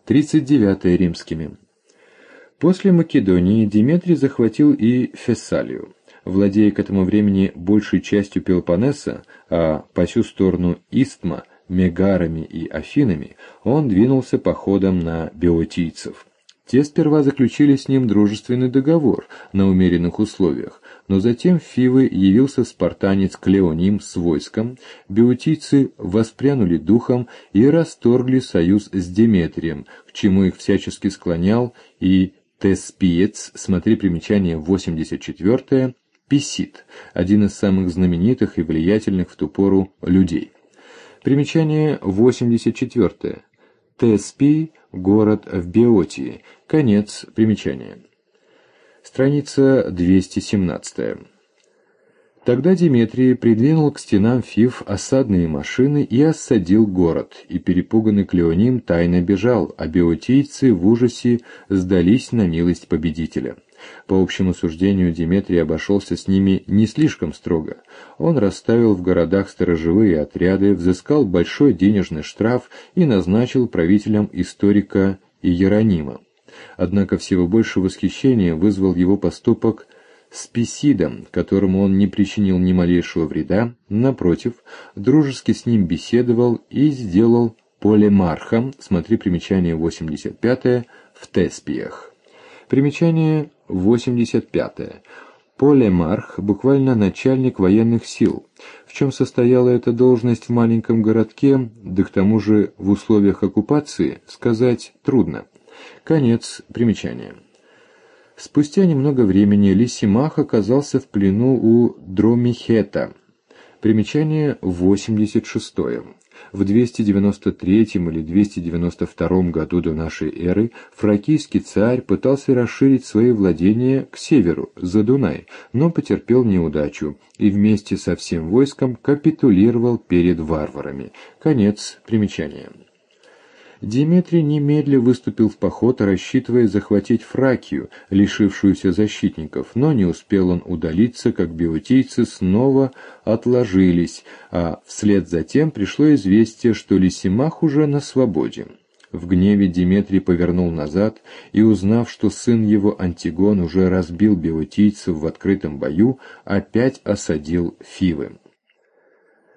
39 римскими. После Македонии Деметрий захватил и Фессалию. Владея к этому времени большей частью Пелопоннеса, а по сю сторону Истма, Мегарами и Афинами, он двинулся походом на беотийцев. Те сперва заключили с ним дружественный договор на умеренных условиях, но затем в Фивы явился спартанец Клеоним с войском, беотийцы воспрянули духом и расторгли союз с Деметрием, к чему их всячески склонял и Теспиец, смотри примечание 84, Писит, один из самых знаменитых и влиятельных в ту пору людей. Примечание 84. Теспий – город в Беотии. Конец примечания. Страница 217. Тогда Деметрий придвинул к стенам Фив осадные машины и осадил город, и перепуганный Клеоним тайно бежал, а беотийцы в ужасе сдались на милость победителя. По общему суждению, Деметрий обошелся с ними не слишком строго. Он расставил в городах сторожевые отряды, взыскал большой денежный штраф и назначил правителем историка Иеронима. Однако всего больше восхищения вызвал его поступок с Писидом, которому он не причинил ни малейшего вреда, напротив, дружески с ним беседовал и сделал полемархом, смотри примечание 85 в Теспиях. Примечание 85. Полемарх, буквально начальник военных сил. В чем состояла эта должность в маленьком городке, да к тому же в условиях оккупации, сказать трудно. Конец примечания. Спустя немного времени Лисимах оказался в плену у Дромихета. Примечание 86. В 293 или 292 году до нашей эры фракийский царь пытался расширить свои владения к северу, за Дунай, но потерпел неудачу и вместе со всем войском капитулировал перед варварами. Конец примечания. Деметрий немедля выступил в поход, рассчитывая захватить Фракию, лишившуюся защитников, но не успел он удалиться, как беотийцы снова отложились, а вслед за тем пришло известие, что Лисимах уже на свободе. В гневе Деметрий повернул назад и, узнав, что сын его Антигон уже разбил беотийцев в открытом бою, опять осадил Фивы.